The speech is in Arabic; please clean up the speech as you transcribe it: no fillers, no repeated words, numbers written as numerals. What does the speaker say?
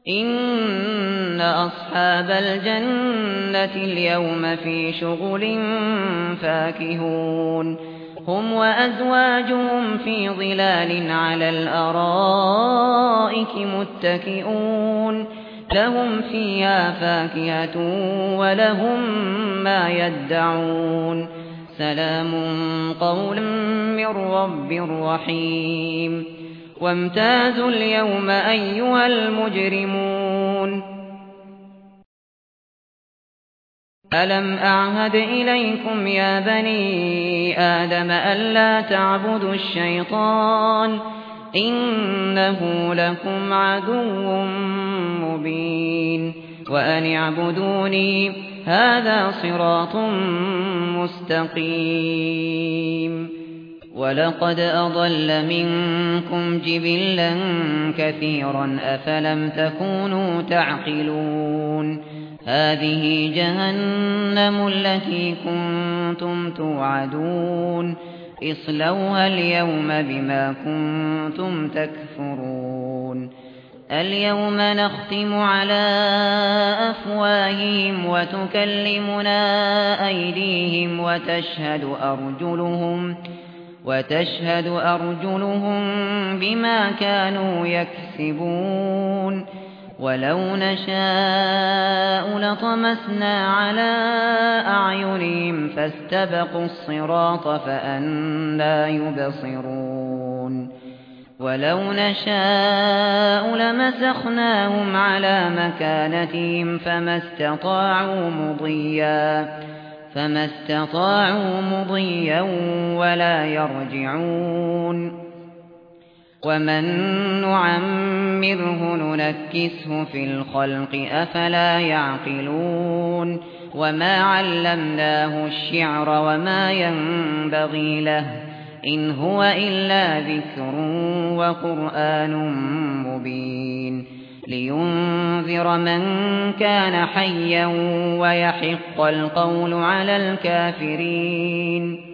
إن أصحاب الجنة اليوم في شغل فاكهون هم وأزواجهم في ظلال على الأرائك متكئون لهم فيها فاكهة ولهم ما يدعون سلام قولا من رب رحيم وامتازوا اليوم أيها المجرمون ألم أعهد إليكم يا بني آدم ألا تعبدوا الشيطان إنه لكم عدو مبين وأن اعبدوني هذا صراط مستقيم ولقد أضل منكم جبلا كثيرا أفلم تكونوا تعقلون هذه جهنم التي كنتم توعدون اصلوها اليوم بما كنتم تكفرون اليوم نختم على أفواههم وتكلمنا أيديهم وتشهد أرجلهم بما كانوا يكسبون ولو نشاء لطمسنا على أعينهم فاستبقوا الصراط فأنى يبصرون ولو نشاء لمسخناهم على مكانتهم فما استطاعوا مضيا ولا يرجعون ومن نعمره ننكسه في الخلق أفلا يعقلون وما علمناه الشعر وما ينبغي له إن هو إلا ذكر وقرآن مبين لينذر من كان حيا ويحق القول على الكافرين